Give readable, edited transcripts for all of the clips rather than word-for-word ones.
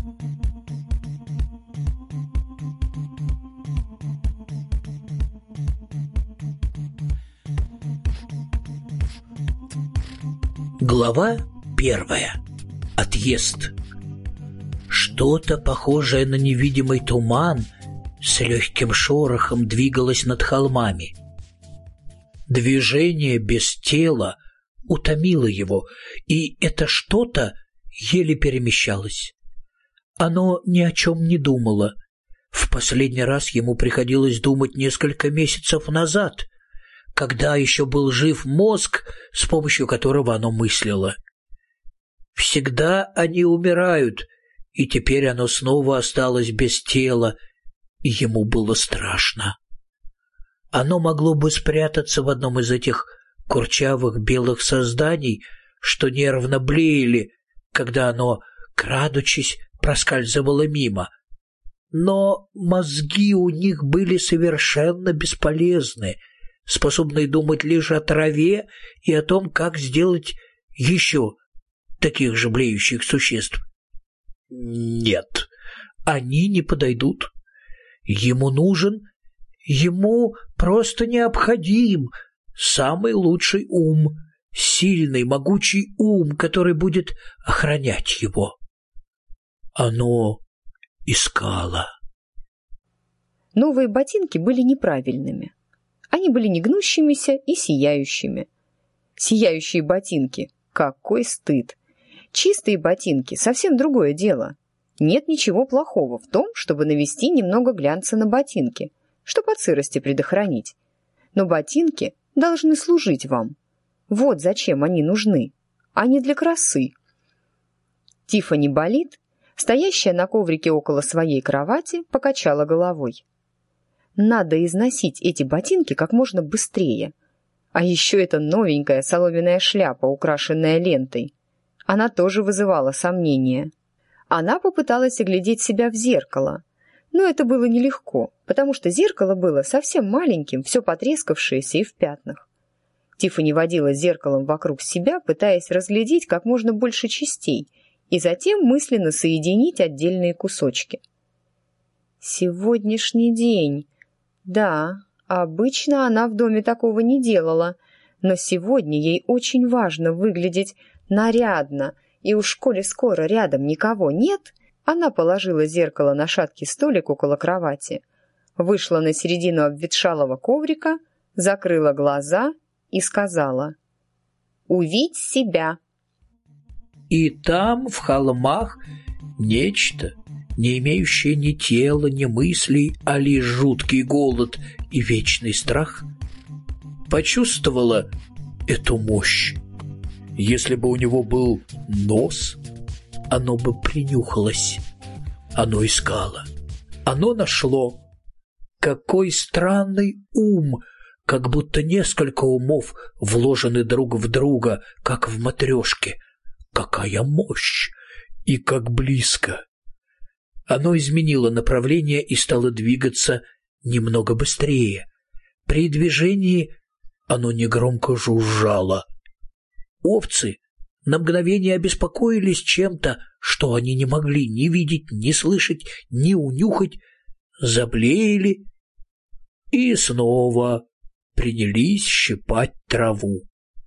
Глава 1. Отъезд. Что-то похожее на невидимый туман с легким шорохом двигалось над холмами. Движение без тела утомило его, и это что-то еле перемещалось. Оно ни о чем не думало. В последний раз ему приходилось думать несколько месяцев назад, когда еще был жив мозг, с помощью которого оно мыслило. Всегда они умирают, и теперь оно снова осталось без тела, и ему было страшно. Оно могло бы спрятаться в одном из этих курчавых белых созданий, что нервно блеяли, когда оно, крадучись, проскальзывало мимо. Но мозги у них были совершенно бесполезны, способные думать лишь о траве и о том, как сделать еще таких же блеющих существ. Нет, они не подойдут. Ему просто необходим самый лучший ум, сильный, могучий ум, который будет охранять его. Оно искало. Новые ботинки были неправильными. Они были негнущимися и сияющими. Сияющие ботинки. Какой стыд! Чистые ботинки — совсем другое дело. Нет ничего плохого в том, чтобы навести немного глянца на ботинки, чтобы от сырости предохранить. Но ботинки должны служить вам. Вот зачем они нужны, а не для красы. Тиффани Болит, стоящая на коврике около своей кровати, покачала головой. Надо износить эти ботинки как можно быстрее. А еще эта новенькая соломенная шляпа, украшенная лентой. Она тоже вызывала сомнения. Она попыталась оглядеть себя в зеркало. Но это было нелегко, потому что зеркало было совсем маленьким, все потрескавшееся и в пятнах. Тиффани водила зеркалом вокруг себя, пытаясь разглядеть как можно больше частей, и затем мысленно соединить отдельные кусочки. Сегодняшний день. Да, обычно она в доме такого не делала, но сегодня ей очень важно выглядеть нарядно, и уж коли скоро рядом никого нет, она положила зеркало на шаткий столик около кровати, вышла на середину обветшалого коврика, закрыла глаза и сказала: «Увидь себя». И там, в холмах, нечто, не имеющее ни тела, ни мыслей, а лишь жуткий голод и вечный страх, почувствовала эту мощь. Если бы у него был нос, оно бы принюхалось. Оно искало. Оно нашло. Какой странный ум! Как будто несколько умов вложены друг в друга, как в матрешке. Какая мощь! И как близко! Оно изменило направление и стало двигаться немного быстрее. При движении оно негромко жужжало. Овцы на мгновение обеспокоились чем-то, что они не могли ни видеть, ни слышать, ни унюхать, заблеяли и снова принялись щипать траву.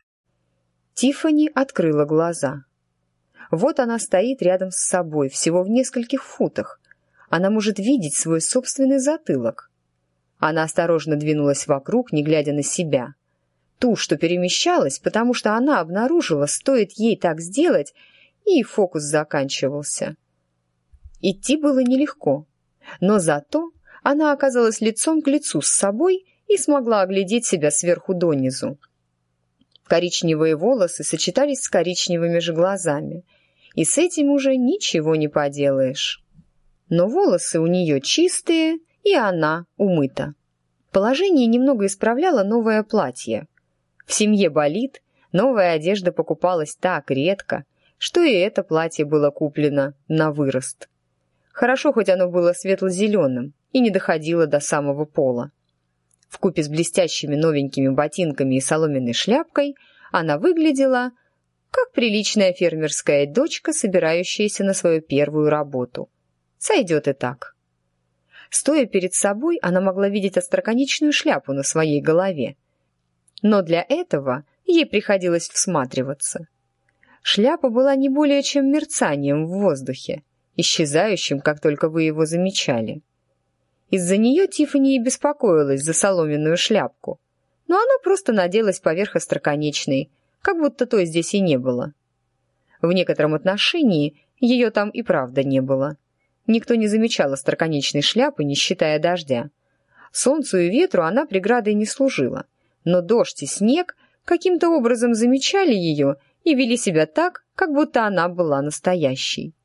Тиффани открыла глаза. Вот она стоит рядом с собой, всего в нескольких футах. Она может видеть свой собственный затылок. Она осторожно двинулась вокруг, не глядя на себя. Ту, что перемещалась, потому что она обнаружила, стоит ей так сделать, и фокус заканчивался. Идти было нелегко, но зато она оказалась лицом к лицу с собой и смогла оглядеть себя сверху донизу. Коричневые волосы сочетались с коричневыми же глазами, и с этим уже ничего не поделаешь. Но волосы у нее чистые, и она умыта. Положение немного исправляло новое платье. В семье Болит новая одежда покупалась так редко, что и это платье было куплено на вырост. Хорошо, хоть оно было светло-зеленым и не доходило до самого пола. Вкупе с блестящими новенькими ботинками и соломенной шляпкой она выглядела, как приличная фермерская дочка, собирающаяся на свою первую работу. Сойдет и так. Стоя перед собой, она могла видеть остроконечную шляпу на своей голове. Но для этого ей приходилось всматриваться. Шляпа была не более чем мерцанием в воздухе, исчезающим, как только вы его замечали. Из-за нее Тиффани и беспокоилась за соломенную шляпку, но она просто наделась поверх остроконечной, как будто той здесь и не было. В некотором отношении ее там и правда не было. Никто не замечал остроконечной шляпы, не считая дождя. Солнцу и ветру она преградой не служила, но дождь и снег каким-то образом замечали ее и вели себя так, как будто она была настоящей.